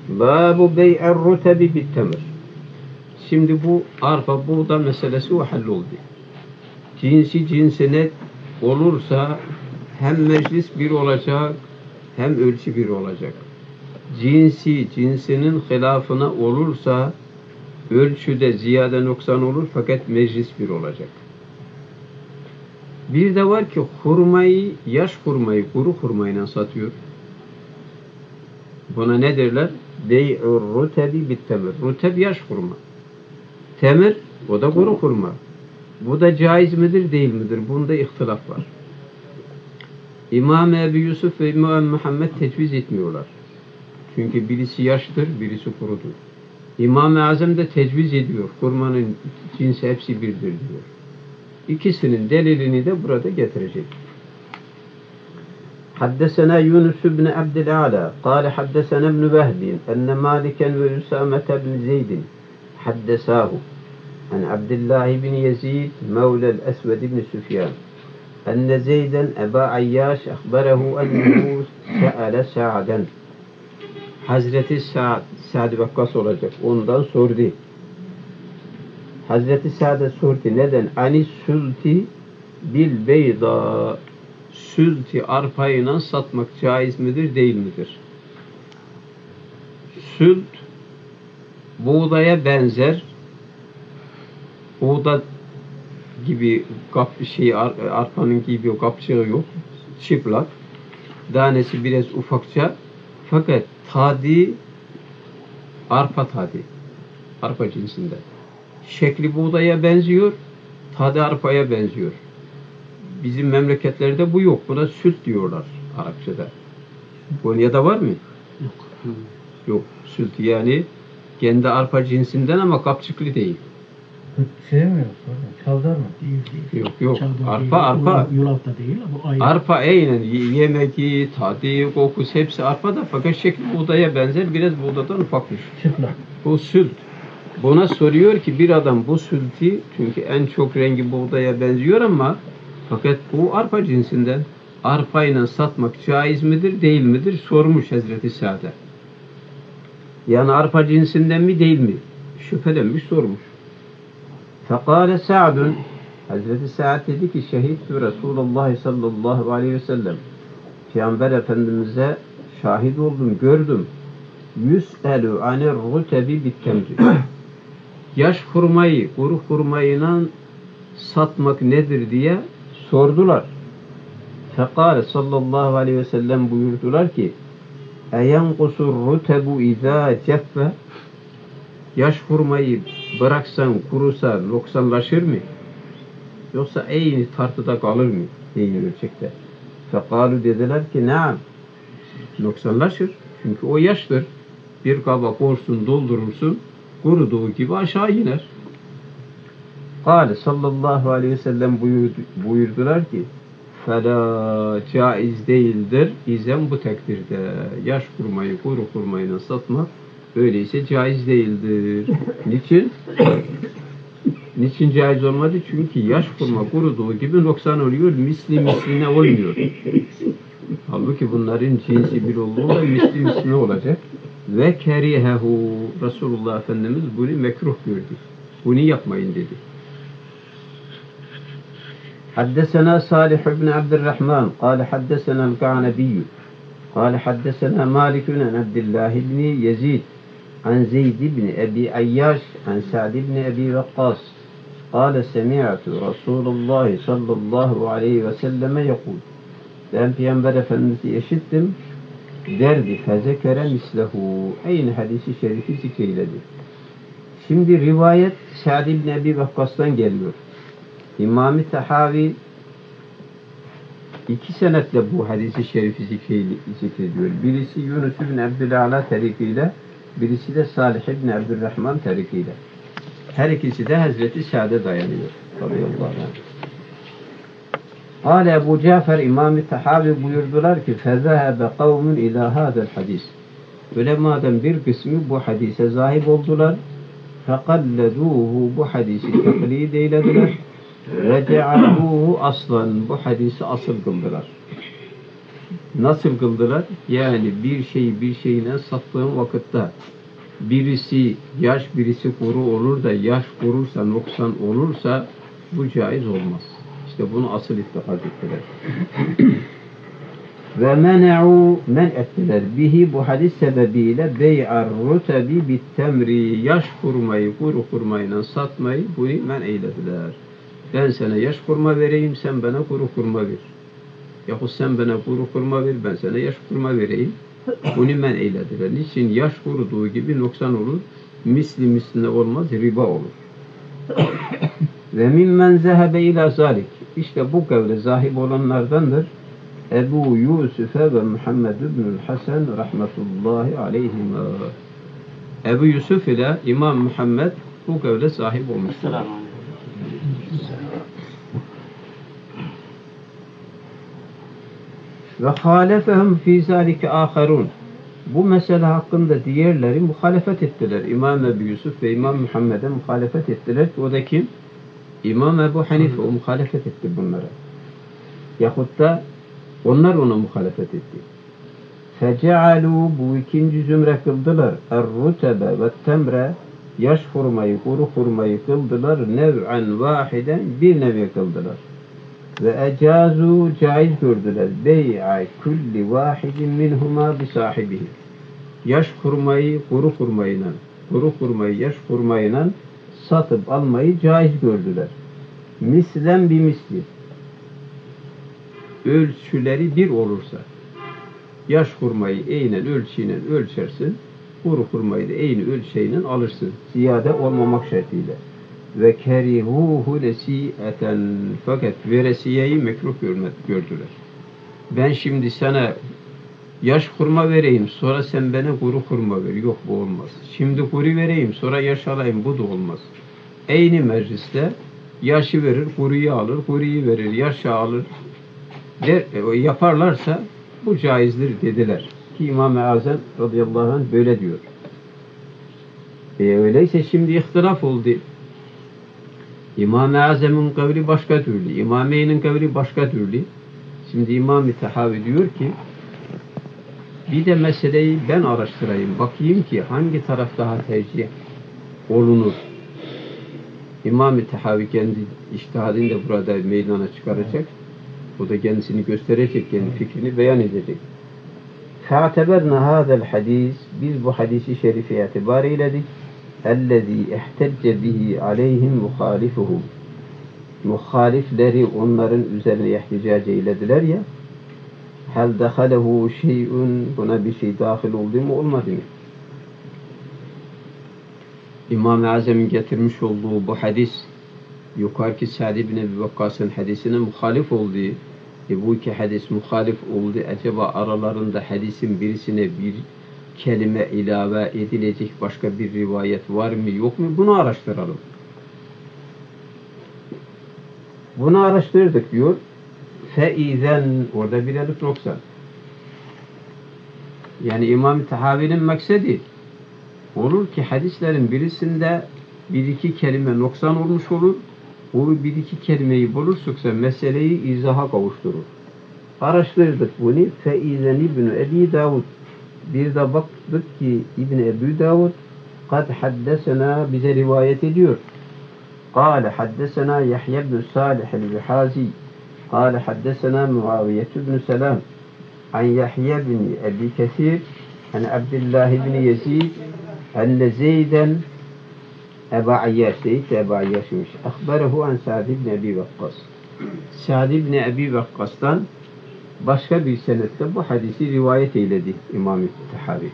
Babu bey'er rutebi bittemir. Şimdi bu arpa buğda meselesi o halloldu. Cinsi cinsine olursa hem meclis bir olacak hem ölçü bir olacak. Cinsi cinsinin hilafına olursa ölçüde ziyade noksan olur fakat meclis bir olacak. Bir de var ki hurmayı, yaş hurmayı kuru hurmayla satıyor. Buna ne derler? Bey'ur rutebi bittemir. Ruteb yaş hurma. Temir, o da kuru hurma. Bu da caiz midir, değil midir? Bunda ihtilaf var. İmam Ebu Yusuf ve İmam Muhammed tecviz etmiyorlar. Çünkü birisi yaştır, birisi kurudur. İmam-ı Azam da tecviz ediyor. Hurmanın cinsi hepsi birdir diyor. İkisinin delilini de burada getirecek. حدثنا يونس بن عبد الأعلى قال حدثنا ابن وهب أن مالكا وأسامة بن زيد حدثاه عن عبد الله بن يزيد مولى الأسود بن سفيان أن زيدا أبا عياش أخبره أنه سأل سعدا Hazreti Sa'd Vakkas olacak. Ondan sordu. Hazreti Sa'd'a sordu. Neden? Ani sülti bil beyda. Sülti arpayla satmak caiz midir, değil midir? Sült buğdaya benzer. Buğda gibi arpanın gibi kapçığı yok. Çıplak. Tanesi biraz ufakça. Fakat tadı arpa tadı. Arpa cinsinde. Şekli buğdaya benziyor. Tadı arpaya benziyor. Bizim memleketlerde bu yok. Buna süt diyorlar Arapçada. Konya'da var mı? Yok. Yok. Süt yani kendi arpa cinsinden ama kapçıklı değil. Şey mi yok? Çavdar mı? Değil. Yok. Çavdar Arpa. değil. Yulaf da değil. Bu ayrı. Arpa aynen. Yemeği, tadı, kokusu hepsi arpada fakat şekli buğdaya benzer. Biraz buğdadan ufakmış. Çıplak. Bu sült. Buna soruyor ki bir adam bu sültü çünkü en çok rengi buğdaya benziyor ama fakat bu arpa cinsinden arpayla satmak caiz midir, değil midir? Sormuş Hazreti Sa'd'a. Yani arpa cinsinden mi, değil mi? Şüphelenmiş, sormuş. Fekale Sa'dun Hazreti Sa'd dedi ki şehittu Resulullah sallallahu aleyhi ve sellem Peygamber Efendimiz'e şahit oldum, gördüm. Yüs'elu anir rutebi bittemri. Yaş hurmayı, kuru hurmayla satmak nedir diye sordular. Fekale sallallahu aleyhi ve sellem buyurdular ki eyenkusur rutebu izâ ceffe. Yaş hurmayı bıraksan kurusa noksanlaşır mı? Yoksa aynı tartıda kalır mı? Değil ölçekte. Fekalu dediler ki naam. Noksanlaşır. Çünkü o yaştır. Bir kaba korsun doldurursun. Kuruduğu gibi aşağı iner. Kale sallallahu aleyhi ve sellem buyurdular ki fela caiz değildir. İzen bu takdirde yaş hurmayı kuru hurmayla satmak öyleyse caiz değildir. Niçin? Niçin caiz olmadı? Çünkü yaş hurma kuruduğu gibi noksan oluyor. Misline olmuyor. Halbuki bunların cinsi bir olduğunda misline olacak. Ve kerihehu Resulullah Efendimiz bunu mekruh gördü. Bunu yapmayın dedi. حدثنا صالح بن عبد الرحمن قال حدثنا القعنبي قال حدثنا مالك عن عبد الله بن يزيد عن زيد بن أبي عياش عن سعد بن أبي وقاص قال سمعت رسول الله صلى الله عليه وسلم يقول ben Peygamber Efendimiz'i işittim derdi fezekere mislehu aynı hadisi şerifi zikreyledi. Şimdi rivayet Sa'd ibn Ebi Vakkas'tan geliyor. İmam-ı Tahavi iki senetle bu hadisi şerifi zikrediyor. Birisi Yunus ibn Abdülala tarikiyle, birisi de Salih ibn Abdurrahman tarikiyle. Her ikisi de Hazreti Sa'd'a dayanıyor. Radıyallahu anh. Kâle Ebu Cafer İmam-ı Tahavi buyurdular ki فَذَهَبَ قَوْمٌ اِلٰى هَذَا الْحَدِيثِ Ulemadan bir kısmı bu hadise zahip oldular. فَقَلَّدُوهُ Bu hadisi taklid eylediler. وَجَعَلُوهُ aslan Bu hadisi asıl kıldılar. Nasıl kıldılar? Yani bir şeyi bir şeyine sattığın vakitte birisi yaş birisi kuru olur da yaş kurursa noksan olursa bu caiz olmaz. İşte bunu asıl ittifak ettiler. Ve men'u men ettiler bihi bu hadis sebebiyle bey'ar rutebi bit temri yaş kurmayı kuru kurmayla satmayı bunu men eylediler. Ben sana yaş kurma vereyim sen bana kuru kurma ver. Yahut sen bana kuru kurma ver ben sana yaş kurma vereyim. Bunu men eylediler. Niçin yaş kuruduğu gibi noksan olur. Misli misline olmaz riba olur. Ve mimmen zehebe ila zalik. İşte bu kavle zahib olanlardandır. Ebu Yusuf'e ve Muhammed ibnül Hasan rahmetullahi aleyhima. Ebu Yusuf ile İmam Muhammed bu kavle sahip olmuştur. Ve halefehum fî zâlike âherûn. Bu mesele hakkında diğerleri muhalefet ettiler. İmam Ebu Yusuf ve İmam Muhammed'e muhalefet ettiler. O da kim? İmam Ebu Hanife o muhalefet etti bunlara. Yahut da onlar ona muhalefet etti. Fecealû bu ikinci zümre kıldılar. Er-rutebe ve temre yaş hurmayı, kuru hurmayı kıldılar. Nev'an vahiden bir nevi kıldılar. Ve ecazu caiz gördüler. Bey'a kulli vahidin minhuma bi sahibihi. Yaş hurmayı, kuru hurmayla, kuru hurmayı, yaş hurmayla satıp almayı caiz gördüler. Mislen bir misli. Ölçüleri bir olursa yaş hurmayı eynen ölçüyle ölçersin, kuru hurmayı da eyni ölçeğiyle alırsın. Ziyade olmamak şartıyla. Ve kerihuhu lesiyeten fakat veresiyeyi mekruh gördüler. Ben şimdi sana yaş hurma vereyim, sonra sen bana kuru hurma ver. Yok bu olmaz. Şimdi kuru vereyim, sonra yaş alayım. Bu da olmaz. Eyni mecliste yaşı verir, kuruyu alır, kuruyu verir, yaşı alır. Yaparlarsa bu caizdir dediler. Ki İmam-ı Azam radıyallahu anh böyle diyor. Öyleyse şimdi ihtilaf oldu. İmam-ı Azam'ın kavli başka türlü, İmameyn'in kavli başka türlü. Şimdi İmam-ı Tahavi diyor ki bir de meseleyi ben araştırayım. Bakayım ki hangi taraf daha tercih olunur. İmam-ı Tahavi kendi içtihadını da burada meydana çıkaracak. O da kendisini gösterecek, kendi fikrini beyan edecek. فَاَعْتَبَرْنَا هَذَا الْحَدِيثِ Biz bu hadisi şerifi itibar eyledik. اَلَّذ۪ي اِحْتَجَّ بِهِ عَلَيْهِمْ مُخَالِفُهُمْ Muhalifleri onların üzerine ihticac eylediler ya. هَلْ دَخَلَهُ شَيْءٌ Buna bir şey dahil oldu mu olmadı mı? İmam-ı Azam'ın getirmiş olduğu bu hadis yukarıki Sa'd ibn Ebi Vakkas'ın hadisine muhalif olduğu bu iki hadis muhalif oldu. Acaba aralarında hadisin birisine bir kelime ilave edilecek başka bir rivayet var mı yok mu? Bunu araştıralım. Bunu araştırdık diyor. Feizen orada bir elif noksan. Yani İmam-ı Tahavi'nin maksedi olur ki hadislerin birisinde bir iki kelime noksan olmuş olur. O bir iki kelimeyi bulursak meseleyi izaha kavuşturur. Araştırdık bunu. Feizen İbn-i Ebi Davud. Bir de baktık ki İbn-i Ebi Davud kad haddesena bize rivayet ediyor. Kale haddesena Yahya ibn Salih el-Bihazi. Kale haddesena Muaviye ibn Selam. An Yahya ibn Ebi Kesir. An Abdullah ibn Yezid. Enne Zeyden Ebu Ayyaş değil de Ebu Ayyaş'mış. Akberehu an Sa'd ibn Ebi Vakkas. Sa'd ibn Ebi Vakkas'tan başka bir senetle bu hadisi rivayet eyledi İmam-ı Tahavi.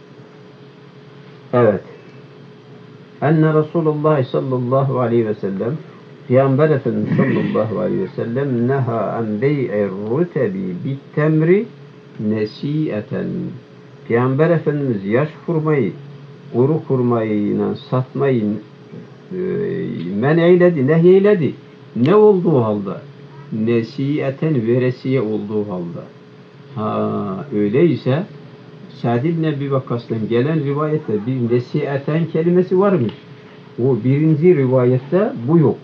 Evet. Enne Resulullah sallallahu aleyhi ve sellem Peygamber Efendimiz sallallahu aleyhi ve sellem neha an bey'i rutebi bit temri nesiyeten. Peygamber Efendimiz yaş hurmayı kuru hurmayla satmayı men eyledi, nehyeledi. Ne olduğu halde? Nesiyeten veresiye olduğu halde. Ha öyleyse Sa'd ibn Ebi Vakkas'tan gelen rivayette bir nesiyeten kelimesi varmış. O birinci rivayette bu yok.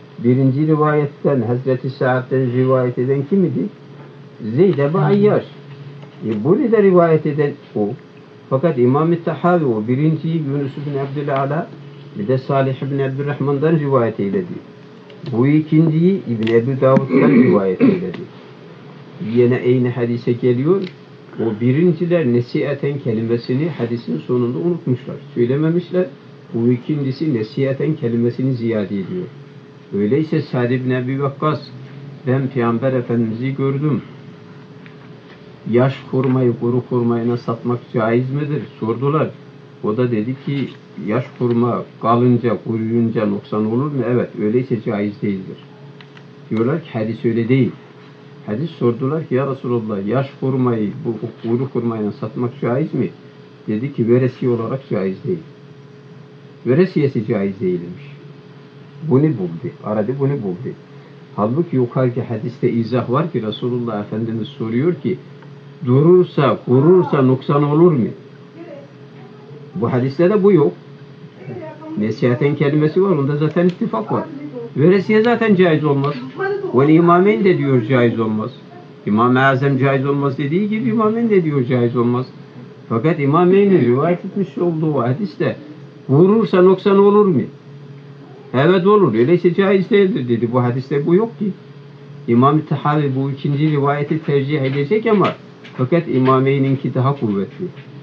Birinci rivayetten Hazreti Sa'd'den rivayet eden kim idi? Zeyd Ebu Ayyaş. Bunu da rivayet eden o. Fakat İmam-ı Tahavi o birinciyi Yunus bin Abdülala bir de Salih bin Abdurrahman'dan rivayet eyledi. Bu ikinciyi İbn Ebu Davud'dan rivayet eyledi. Yine aynı hadise geliyor. O birinciler nesihaten kelimesini hadisin sonunda unutmuşlar. Söylememişler. Bu ikincisi nesihaten kelimesini ziyade ediyor. Öyleyse Sa'd ibn Ebi Vakkas ben Peygamber Efendimiz'i gördüm. Yaş hurmayı kuru hurmayla satmak caiz midir? Sordular. O da dedi ki yaş hurma kalınca, kuruyunca noksan olur mu? Evet, öyleyse caiz değildir. Diyorlar ki hadis öyle değil. Hadis sordular ki ya Resulallah yaş hurmayı bu kuru hurmayla satmak caiz mi? Dedi ki veresiye olarak caiz değil. Veresiyesi caiz değilmiş. Bunu buldu. Aradı bunu buldu. Halbuki yukarıki hadiste izah var ki Resulullah Efendimiz soruyor ki durursa, kurursa noksan olur mu? Bu hadiste de bu yok. Nesihaten kelimesi var. Onda zaten ittifak var. Veresiye zaten caiz olmaz. Ve İmameyn de diyor caiz olmaz. İmam-ı Azam caiz olmaz dediği gibi İmameyn de diyor caiz olmaz. Fakat İmameyn'in rivayet etmiş olduğu hadiste vurursa noksan olur mu? Evet olur. Öyleyse caiz değildir dedi. Bu hadiste bu yok ki. İmam-ı Tahavi bu ikinci rivayeti tercih edecek ama fakat İmameyn'inki daha kuvvetli.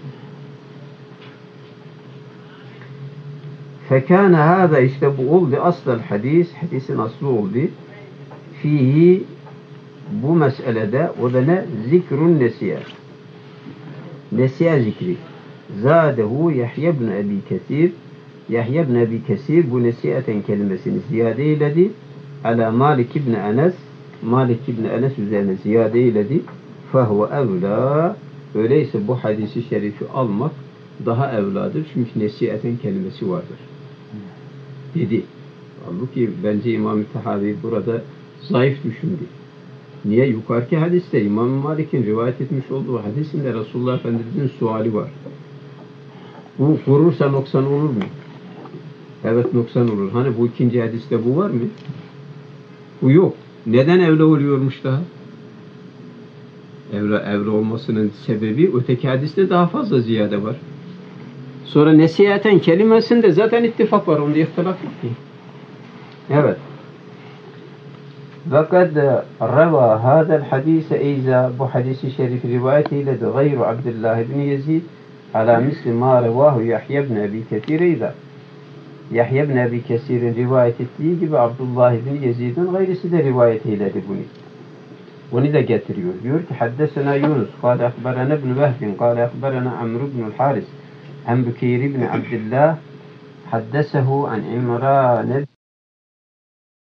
Fekâne hâzâ işte bu oldu. Asıl hadis, hadisin aslı oldu. Fihi bu meselede o da ne? Zikrun nesiye. Nesiye zikri. Zâdehu Yahya ibn Ebi Kesir. Yahya ibn Ebi Kesir bu nesiyeten kelimesini ziyade eyledi. Ala Malik ibn Enes. Malik ibn Enes üzerine ziyade eyledi. Fehuve evlâ. Öyleyse bu hadisi şerifi almak daha evladır. Çünkü nesiyeten kelimesi vardır. Dedi. Halbuki bence İmam-ı Tahavi burada zayıf düşündü. Niye? Yukarıki hadiste İmam Malik'in rivayet etmiş olduğu hadisinde Resulullah Efendimiz'in suali var. Bu kurursa noksan olur mu? Evet noksan olur. Hani bu ikinci hadiste bu var mı? Bu yok. Neden evli oluyormuş daha? Evli olmasının sebebi öteki hadiste daha fazla ziyade var. Sonra nesihaten kelimesinde zaten ittifak var. Onda ihtilaf yok ki. Evet. Fakat reva hadal hadise eyza bu hadisi şerif rivayet eyledi gayru Abdullah ibn Yezid ala misli ma revahu Yahya ibn Ebi Kesir eyza. Yahya ibn Ebi Kesir'in rivayet ettiği gibi Abdullah ibn Yezid'in gayrisi de rivayet eyledi bunu. Bunu da getiriyor. Diyor ki haddesena Yunus kâle akberana ibn Vehbin kâle akberana Amr ibn Haris an Bükeyr ibn Abdullah haddesehu an İmran